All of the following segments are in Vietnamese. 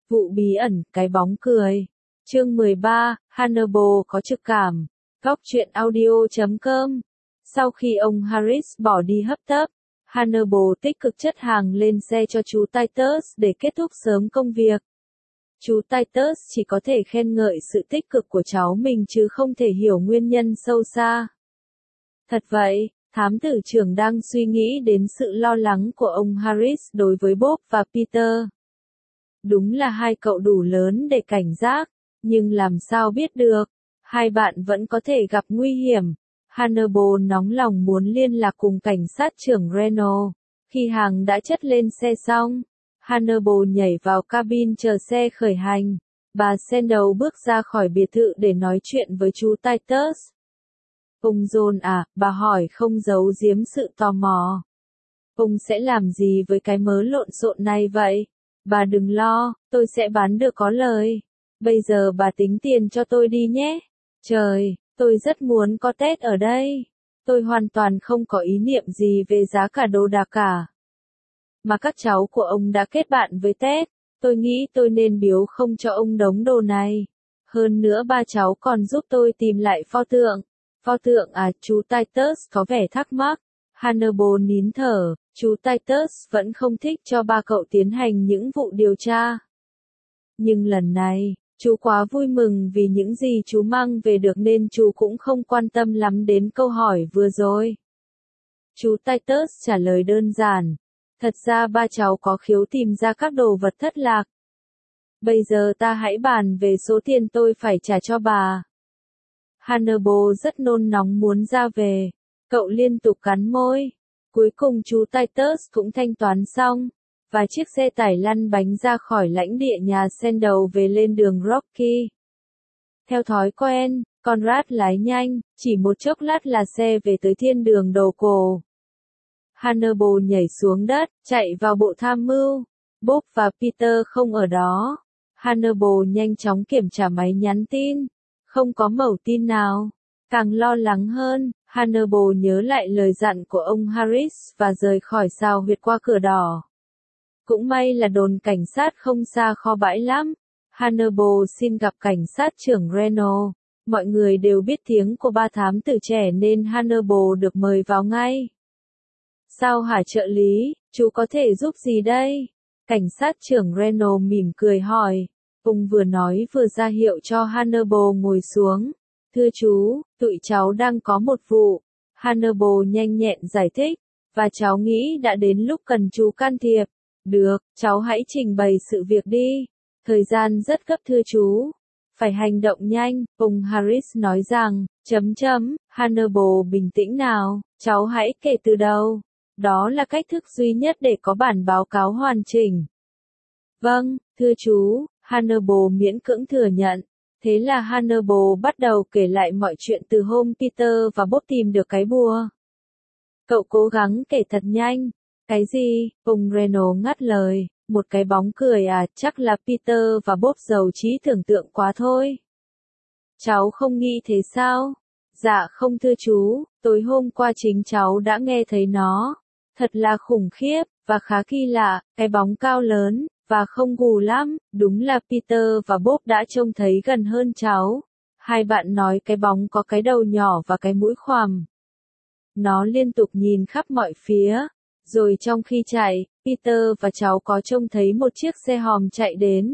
Vụ bí ẩn, cái bóng cười. Chương 13, Hannibal có trực cảm. Góc truyện audio.com. Sau khi ông Harris bỏ đi hấp tấp, Hannibal tích cực chất hàng lên xe cho chú Titus để kết thúc sớm công việc. Chú Titus chỉ có thể khen ngợi sự tích cực của cháu mình chứ không thể hiểu nguyên nhân sâu xa. Thật vậy, thám tử trưởng đang suy nghĩ đến sự lo lắng của ông Harris đối với Bob và Peter. Đúng là hai cậu đủ lớn để cảnh giác, nhưng làm sao biết được, hai bạn vẫn có thể gặp nguy hiểm. Hannibal nóng lòng muốn liên lạc cùng cảnh sát trưởng Reno. Khi hàng đã chất lên xe xong, Hannibal nhảy vào cabin chờ xe khởi hành. Bà Sandal bước ra khỏi biệt thự để nói chuyện với chú Titus. Ông John à, bà hỏi không giấu giếm sự tò mò. Ông sẽ làm gì với cái mớ lộn xộn này vậy? Bà đừng lo, tôi sẽ bán được có lời. Bây giờ bà tính tiền cho tôi đi nhé. Trời, tôi rất muốn có Tết ở đây. Tôi hoàn toàn không có ý niệm gì về giá cả đồ đạc cả. Mà các cháu của ông đã kết bạn với Tết. Tôi nghĩ tôi nên biếu không cho ông đống đồ này. Hơn nữa ba cháu còn giúp tôi tìm lại pho tượng. Pho tượng à, chú Titus có vẻ thắc mắc. Hannibal nín thở, chú Titus vẫn không thích cho ba cậu tiến hành những vụ điều tra. Nhưng lần này, chú quá vui mừng vì những gì chú mang về được nên chú cũng không quan tâm lắm đến câu hỏi vừa rồi. Chú Titus trả lời đơn giản. Thật ra ba cháu có khiếu tìm ra các đồ vật thất lạc. Bây giờ ta hãy bàn về số tiền tôi phải trả cho bà. Hannibal rất nôn nóng muốn ra về. Cậu liên tục cắn môi. Cuối cùng chú Titus cũng thanh toán xong. Và chiếc xe tải lăn bánh ra khỏi lãnh địa nhà Sandal về lên đường Rocky. Theo thói quen, Conrad lái nhanh, chỉ một chốc lát là xe về tới thiên đường đồ cổ. Hannibal nhảy xuống đất, chạy vào bộ tham mưu. Bob và Peter không ở đó. Hannibal nhanh chóng kiểm tra máy nhắn tin. Không có mẩu tin nào. Càng lo lắng hơn, Hannibal nhớ lại lời dặn của ông Harris và rời khỏi sao huyệt qua cửa đỏ. Cũng may là đồn cảnh sát không xa kho bãi lắm. Hannibal xin gặp cảnh sát trưởng Reno. Mọi người đều biết tiếng của ba thám tử trẻ nên Hannibal được mời vào ngay. Sao hả trợ lý, chú có thể giúp gì đây? Cảnh sát trưởng Reno mỉm cười hỏi. Ông vừa nói vừa ra hiệu cho Hannibal ngồi xuống. Thưa chú, tụi cháu đang có một vụ. Hannibal nhanh nhẹn giải thích. Và cháu nghĩ đã đến lúc cần chú can thiệp. Được, cháu hãy trình bày sự việc đi. Thời gian rất gấp thưa chú. Phải hành động nhanh, ông Harris nói rằng, Hannibal bình tĩnh nào, cháu hãy kể từ đầu. Đó là cách thức duy nhất để có bản báo cáo hoàn chỉnh. Vâng, thưa chú, Hannibal miễn cưỡng thừa nhận. Thế là Hannibal bắt đầu kể lại mọi chuyện từ hôm Peter và Bob tìm được cái bùa. Cậu cố gắng kể thật nhanh. Cái gì? Ông Reno ngắt lời. Một cái bóng cười à, chắc là Peter và Bob giàu trí tưởng tượng quá thôi. Cháu không nghĩ thế sao? Dạ không thưa chú, tối hôm qua chính cháu đã nghe thấy nó. Thật là khủng khiếp, và khá kỳ lạ, cái bóng cao lớn, và không gù lắm, đúng là Peter và Bob đã trông thấy gần hơn cháu. Hai bạn nói cái bóng có cái đầu nhỏ và cái mũi khoằm. Nó liên tục nhìn khắp mọi phía. Rồi trong khi chạy, Peter và cháu có trông thấy một chiếc xe hòm chạy đến.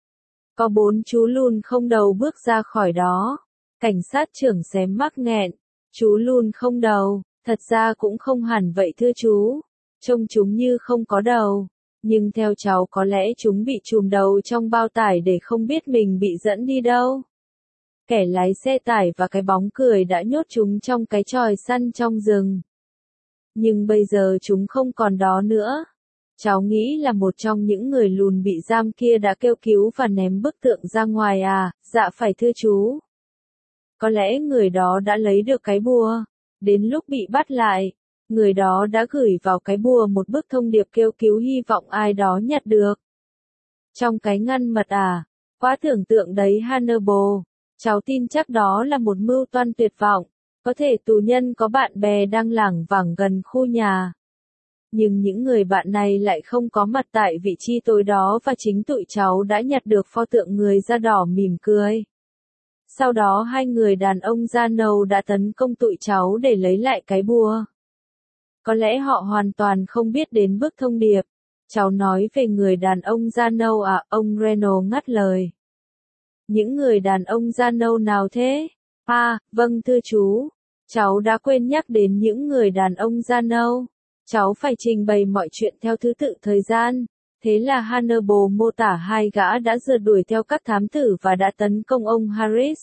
Có 4 chú lùn không đầu bước ra khỏi đó. Cảnh sát trưởng xém mắc nghẹn. Chú lùn không đầu, thật ra cũng không hẳn vậy thưa chú. Trông chúng như không có đầu. Nhưng theo cháu có lẽ chúng bị trùm đầu trong bao tải để không biết mình bị dẫn đi đâu. Kẻ lái xe tải và cái bóng cười đã nhốt chúng trong cái chòi săn trong rừng. Nhưng bây giờ chúng không còn đó nữa. Cháu nghĩ là một trong những người lùn bị giam kia đã kêu cứu và ném bức tượng ra ngoài à, dạ phải thưa chú. Có lẽ người đó đã lấy được cái bùa. Đến lúc bị bắt lại, người đó đã gửi vào cái bùa một bức thông điệp kêu cứu hy vọng ai đó nhặt được. Trong cái ngăn mật à, quá tưởng tượng đấy Hannibal. Cháu tin chắc đó là một mưu toan tuyệt vọng. Có thể tù nhân có bạn bè đang lảng vảng gần khu nhà. Nhưng những người bạn này lại không có mặt tại vị trí tối đó và chính tụi cháu đã nhặt được pho tượng người da đỏ mỉm cười. Sau đó hai người đàn ông da nâu đã tấn công tụi cháu để lấy lại cái bùa. Có lẽ họ hoàn toàn không biết đến bức thông điệp. Cháu nói về người đàn ông da nâu à? Ông Renault ngắt lời. Những người đàn ông da nâu nào thế? À, vâng thưa chú. Cháu đã quên nhắc đến những người đàn ông da nâu. Cháu phải trình bày mọi chuyện theo thứ tự thời gian. Thế là Hannibal mô tả hai gã đã rượt đuổi theo các thám tử và đã tấn công ông Harris.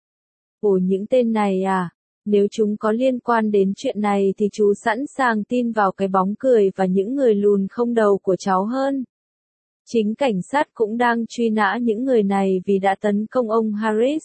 Ồ, những tên này à? Nếu chúng có liên quan đến chuyện này thì chú sẵn sàng tin vào cái bóng cười và những người lùn không đầu của cháu hơn. Chính cảnh sát cũng đang truy nã những người này vì đã tấn công ông Harris.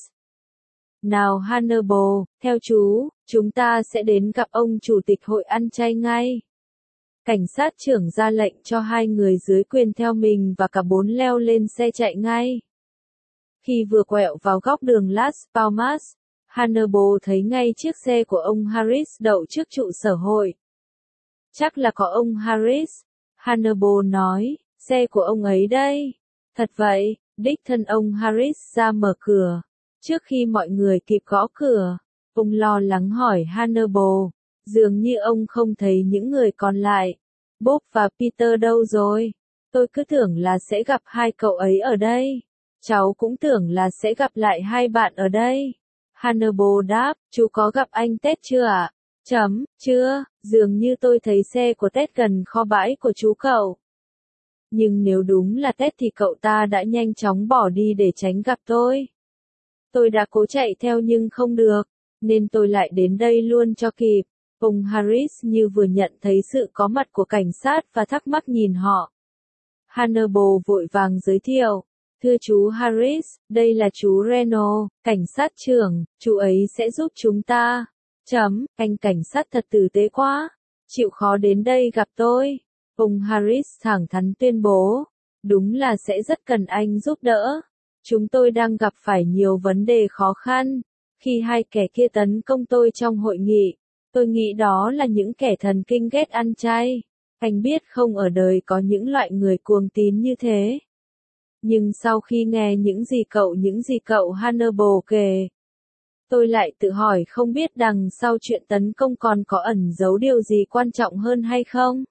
Nào Hannibal, theo chú, chúng ta sẽ đến gặp ông chủ tịch hội ăn chay ngay. Cảnh sát trưởng ra lệnh cho hai người dưới quyền theo mình và cả bốn leo lên xe chạy ngay. Khi vừa quẹo vào góc đường Las Palmas, Hannibal thấy ngay chiếc xe của ông Harris đậu trước trụ sở hội. Chắc là có ông Harris, Hannibal nói, xe của ông ấy đây. Thật vậy, đích thân ông Harris ra mở cửa. Trước khi mọi người kịp gõ cửa, ông lo lắng hỏi Hannibal, dường như ông không thấy những người còn lại. Bob và Peter đâu rồi? Tôi cứ tưởng là sẽ gặp hai cậu ấy ở đây. Cháu cũng tưởng là sẽ gặp lại hai bạn ở đây. Hannibal đáp, chú có gặp anh Ted chưa ạ? Chưa, dường như tôi thấy xe của Ted gần kho bãi của chú cậu. Nhưng nếu đúng là Ted thì cậu ta đã nhanh chóng bỏ đi để tránh gặp tôi. Tôi đã cố chạy theo nhưng không được, nên tôi lại đến đây luôn cho kịp. Ông Harris như vừa nhận thấy sự có mặt của cảnh sát và thắc mắc nhìn họ. Hannibal vội vàng giới thiệu. Thưa chú Harris, đây là chú Renault, cảnh sát trưởng, chú ấy sẽ giúp chúng ta. Anh cảnh sát thật tử tế quá, chịu khó đến đây gặp tôi. Ông Harris thẳng thắn tuyên bố. Đúng là sẽ rất cần anh giúp đỡ. Chúng tôi đang gặp phải nhiều vấn đề khó khăn. Khi hai kẻ kia tấn công tôi trong hội nghị, tôi nghĩ đó là những kẻ thần kinh ghét ăn chay. Anh biết không, ở đời có những loại người cuồng tín như thế. Nhưng sau khi nghe những gì cậu Hannibal kể, tôi lại tự hỏi không biết đằng sau chuyện tấn công còn có ẩn giấu điều gì quan trọng hơn hay không?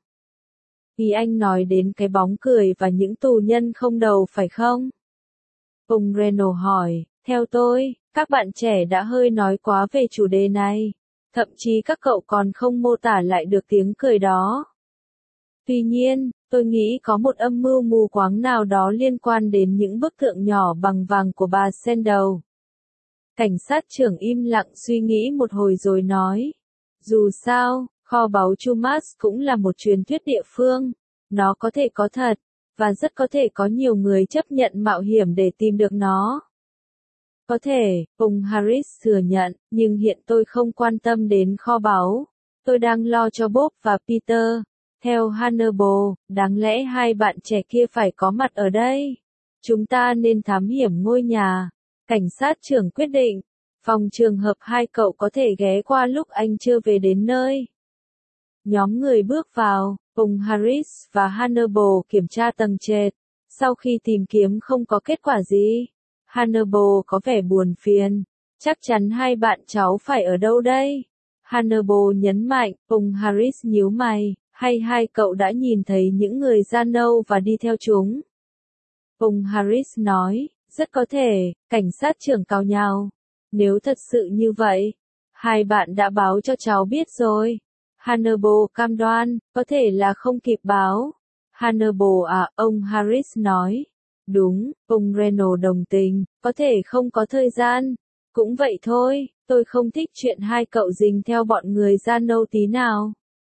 Vì anh nói đến cái bóng cười và những tù nhân không đầu phải không? Ông Renault hỏi, theo tôi, các bạn trẻ đã hơi nói quá về chủ đề này. Thậm chí các cậu còn không mô tả lại được tiếng cười đó. Tuy nhiên, tôi nghĩ có một âm mưu mù quáng nào đó liên quan đến những bức tượng nhỏ bằng vàng của bà Sandel. Cảnh sát trưởng im lặng suy nghĩ một hồi rồi nói. Dù sao, kho báu Chumas cũng là một truyền thuyết địa phương. Nó có thể có thật, và rất có thể có nhiều người chấp nhận mạo hiểm để tìm được nó. Có thể, ông Harris thừa nhận, nhưng hiện tôi không quan tâm đến kho báu. Tôi đang lo cho Bob và Peter. Theo Hannibal, đáng lẽ hai bạn trẻ kia phải có mặt ở đây. Chúng ta nên thám hiểm ngôi nhà. Cảnh sát trưởng quyết định. Phòng trường hợp hai cậu có thể ghé qua lúc anh chưa về đến nơi. Nhóm người bước vào, ông Harris và Hannibal kiểm tra tầng trệt. Sau khi tìm kiếm không có kết quả gì, Hannibal có vẻ buồn phiền. Chắc chắn hai bạn cháu phải ở đâu đây? Hannibal nhấn mạnh, ông Harris nhíu mày, hay hai cậu đã nhìn thấy những người da nâu và đi theo chúng? Ông Harris nói, rất có thể, cảnh sát trưởng cào nhào. Nếu thật sự như vậy, hai bạn đã báo cho cháu biết rồi. Hannibal cam đoan, có thể là không kịp báo. Hannibal à, ông Harris nói. Đúng, ông Renault đồng tình, có thể không có thời gian. Cũng vậy thôi, tôi không thích chuyện hai cậu rình theo bọn người da nâu tí nào.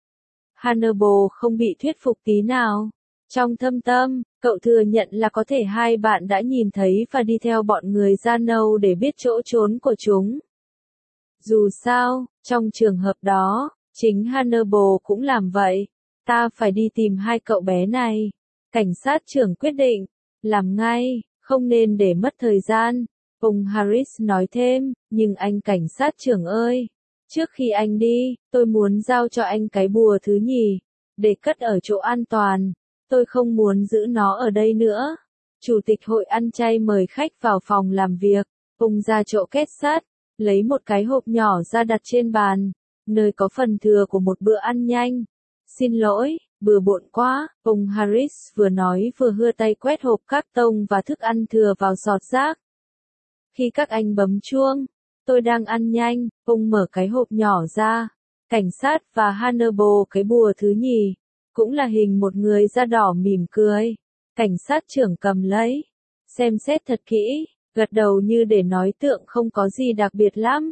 Hannibal không bị thuyết phục tí nào. Trong thâm tâm, cậu thừa nhận là có thể hai bạn đã nhìn thấy và đi theo bọn người da nâu để biết chỗ trốn của chúng. Dù sao, trong trường hợp đó, chính Hannibal cũng làm vậy. Ta phải đi tìm hai cậu bé này. Cảnh sát trưởng quyết định. Làm ngay, không nên để mất thời gian. Ông Harris nói thêm, nhưng anh cảnh sát trưởng ơi. Trước khi anh đi, tôi muốn giao cho anh cái bùa thứ nhì. để cất ở chỗ an toàn. Tôi không muốn giữ nó ở đây nữa. Chủ tịch hội ăn chay mời khách vào phòng làm việc. Ông ra chỗ kết sắt, lấy một cái hộp nhỏ ra đặt trên bàn, nơi có phần thừa của một bữa ăn nhanh. Xin lỗi, bừa bộn quá, ông Harris vừa nói vừa hưa tay quét hộp các tông và thức ăn thừa vào giọt rác. Khi các anh bấm chuông, tôi đang ăn nhanh, ông mở cái hộp nhỏ ra. Cảnh sát và Hannibal cái bùa thứ nhì, cũng là hình một người da đỏ mỉm cười. Cảnh sát trưởng cầm lấy, xem xét thật kỹ, gật đầu như để nói tượng không có gì đặc biệt lắm.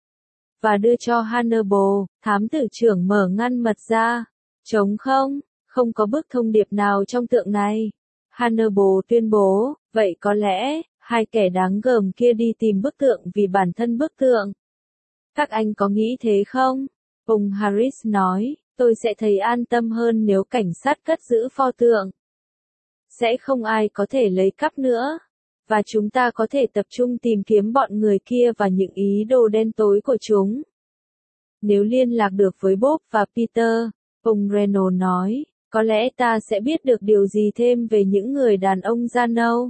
Và đưa cho Hannibal, thám tử trưởng mở ngăn mật ra. Trống không, không có bức thông điệp nào trong tượng này. Hannibal tuyên bố, vậy có lẽ, hai kẻ đáng gờm kia đi tìm bức tượng vì bản thân bức tượng. Các anh có nghĩ thế không? Ông Harris nói, tôi sẽ thấy an tâm hơn nếu cảnh sát cất giữ pho tượng. Sẽ không ai có thể lấy cắp nữa. Và chúng ta có thể tập trung tìm kiếm bọn người kia và những ý đồ đen tối của chúng. Nếu liên lạc được với Bob và Peter, ông Reynolds nói, có lẽ ta sẽ biết được điều gì thêm về những người đàn ông da nâu.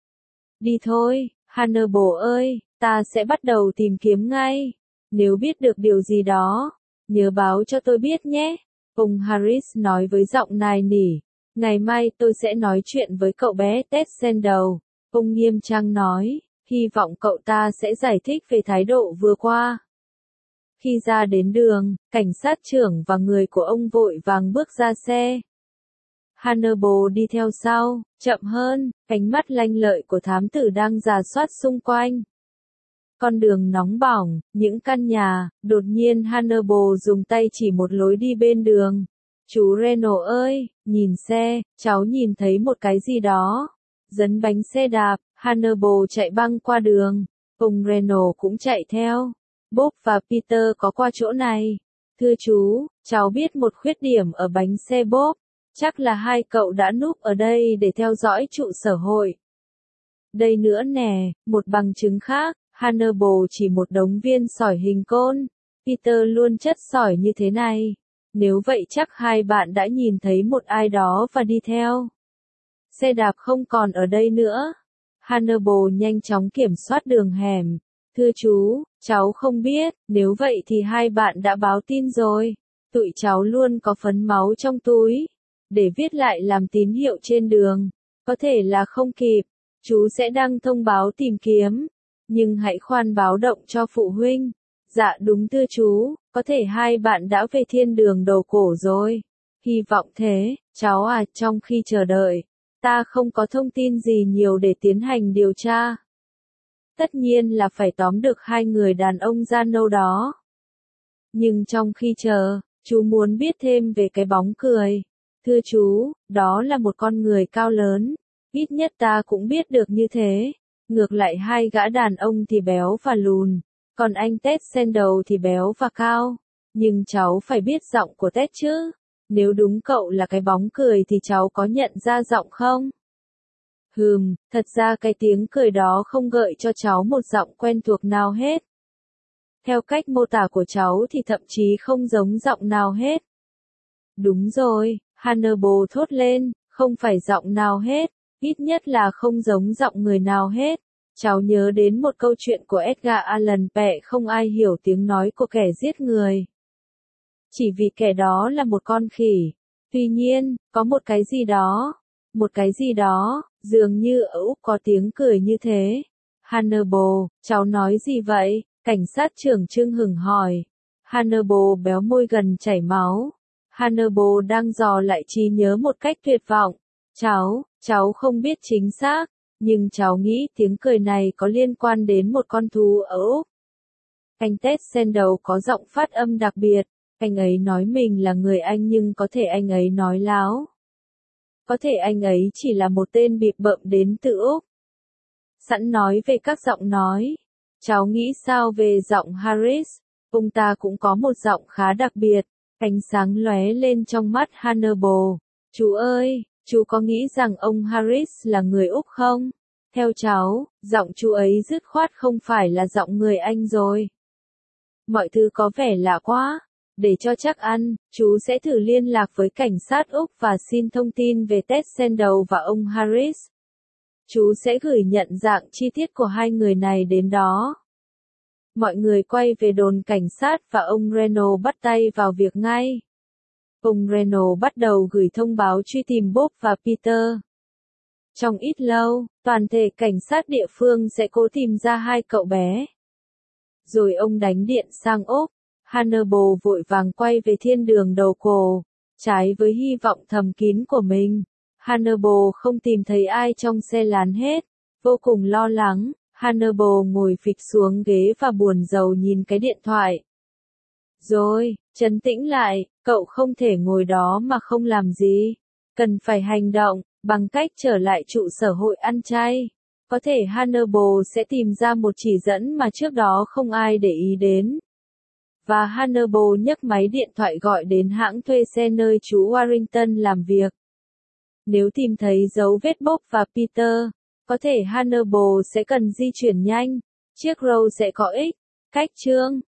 Đi thôi, Hannibal ơi, ta sẽ bắt đầu tìm kiếm ngay. Nếu biết được điều gì đó, nhớ báo cho tôi biết nhé. Ông Harris nói với giọng nài nỉ. Ngày mai tôi sẽ nói chuyện với cậu bé Ted Sandel. Ông nghiêm trang nói, hy vọng cậu ta sẽ giải thích về thái độ vừa qua. Khi ra đến đường, cảnh sát trưởng và người của ông vội vàng bước ra xe. Hannibal đi theo sau, chậm hơn, ánh mắt lanh lợi của thám tử đang rà soát xung quanh. Con đường nóng bỏng, những căn nhà, đột nhiên Hannibal dùng tay chỉ một lối đi bên đường. Chú Reynolds ơi, nhìn xe, cháu nhìn thấy một cái gì đó. Dấn bánh xe đạp, Hannibal chạy băng qua đường. Ông Reynolds cũng chạy theo. Bob và Peter có qua chỗ này. Thưa chú, cháu biết một khuyết điểm ở bánh xe Bob. Chắc là hai cậu đã núp ở đây để theo dõi trụ sở hội. Đây nữa nè, một bằng chứng khác, Hannibal chỉ một đống viên sỏi hình côn. Peter luôn chất sỏi như thế này. Nếu vậy chắc hai bạn đã nhìn thấy một ai đó và đi theo. Xe đạp không còn ở đây nữa. Hannibal nhanh chóng kiểm soát đường hẻm. Thưa chú, cháu không biết, nếu vậy thì hai bạn đã báo tin rồi. Tụi cháu luôn có phấn máu trong túi. Để viết lại làm tín hiệu trên đường. Có thể là không kịp. Chú sẽ đăng thông báo tìm kiếm. Nhưng hãy khoan báo động cho phụ huynh. Dạ đúng thưa chú, có thể hai bạn đã về thiên đường đầu cổ rồi. Hy vọng thế, cháu à, trong khi chờ đợi, ta không có thông tin gì nhiều để tiến hành điều tra. Tất nhiên là phải tóm được hai người đàn ông da nâu đó. Nhưng trong khi chờ, chú muốn biết thêm về cái bóng cười. Thưa chú, đó là một con người cao lớn. Ít nhất ta cũng biết được như thế. Ngược lại hai gã đàn ông thì béo và lùn. Còn anh Ted Sandel thì béo và cao. Nhưng cháu phải biết giọng của Ted chứ. Nếu đúng cậu là cái bóng cười thì cháu có nhận ra giọng không? Thật ra cái tiếng cười đó không gợi cho cháu một giọng quen thuộc nào hết. Theo cách mô tả của cháu thì thậm chí không giống giọng nào hết. Đúng rồi, Hannibal thốt lên, không phải giọng nào hết, ít nhất là không giống giọng người nào hết. Cháu nhớ đến một câu chuyện của Edgar Allan Poe, không ai hiểu tiếng nói của kẻ giết người. Chỉ vì kẻ đó là một con khỉ. Tuy nhiên, có một cái gì đó, dường như ở Úc có tiếng cười như thế. Hannibal, cháu nói gì vậy? Cảnh sát trưởng trưng hửng hỏi. Hannibal béo môi gần chảy máu. Hannibal đang dò lại trí nhớ một cách tuyệt vọng. Cháu không biết chính xác, nhưng cháu nghĩ tiếng cười này có liên quan đến một con thú ở Úc. Anh Ted Sandel có giọng phát âm đặc biệt. Anh ấy nói mình là người Anh nhưng có thể anh ấy nói láo. Có thể anh ấy chỉ là một tên bịp bợm đến từ Úc. Sẵn nói về các giọng nói. Cháu nghĩ sao về giọng Harris? Ông ta cũng có một giọng khá đặc biệt. Ánh sáng lóe lên trong mắt Hannibal. Chú ơi, chú có nghĩ rằng ông Harris là người Úc không? Theo cháu, giọng chú ấy dứt khoát không phải là giọng người Anh rồi. Mọi thứ có vẻ lạ quá. Để cho chắc ăn, chú sẽ thử liên lạc với cảnh sát Úc và xin thông tin về Ted Sandel và ông Harris. Chú sẽ gửi nhận dạng chi tiết của hai người này đến đó. Mọi người quay về đồn cảnh sát và ông Reynolds bắt tay vào việc ngay. Ông Reynolds bắt đầu gửi thông báo truy tìm Bob và Peter. Trong ít lâu, toàn thể cảnh sát địa phương sẽ cố tìm ra hai cậu bé. Rồi ông đánh điện sang Úc. Hannibal vội vàng quay về thiên đường đầu cổ. Trái với hy vọng thầm kín của mình, Hannibal không tìm thấy ai trong xe lán hết. Vô cùng lo lắng, Hannibal ngồi phịch xuống ghế và buồn rầu nhìn cái điện thoại. Rồi, trấn tĩnh lại, cậu không thể ngồi đó mà không làm gì. Cần phải hành động, bằng cách trở lại trụ sở hội ăn chay. Có thể Hannibal sẽ tìm ra một chỉ dẫn mà trước đó không ai để ý đến. Và Hannibal nhấc máy điện thoại gọi đến hãng thuê xe nơi chú Warrington làm việc. Nếu tìm thấy dấu vết Bob và Peter, có thể Hannibal sẽ cần di chuyển nhanh. Chiếc Rogue sẽ có ích. Cách chương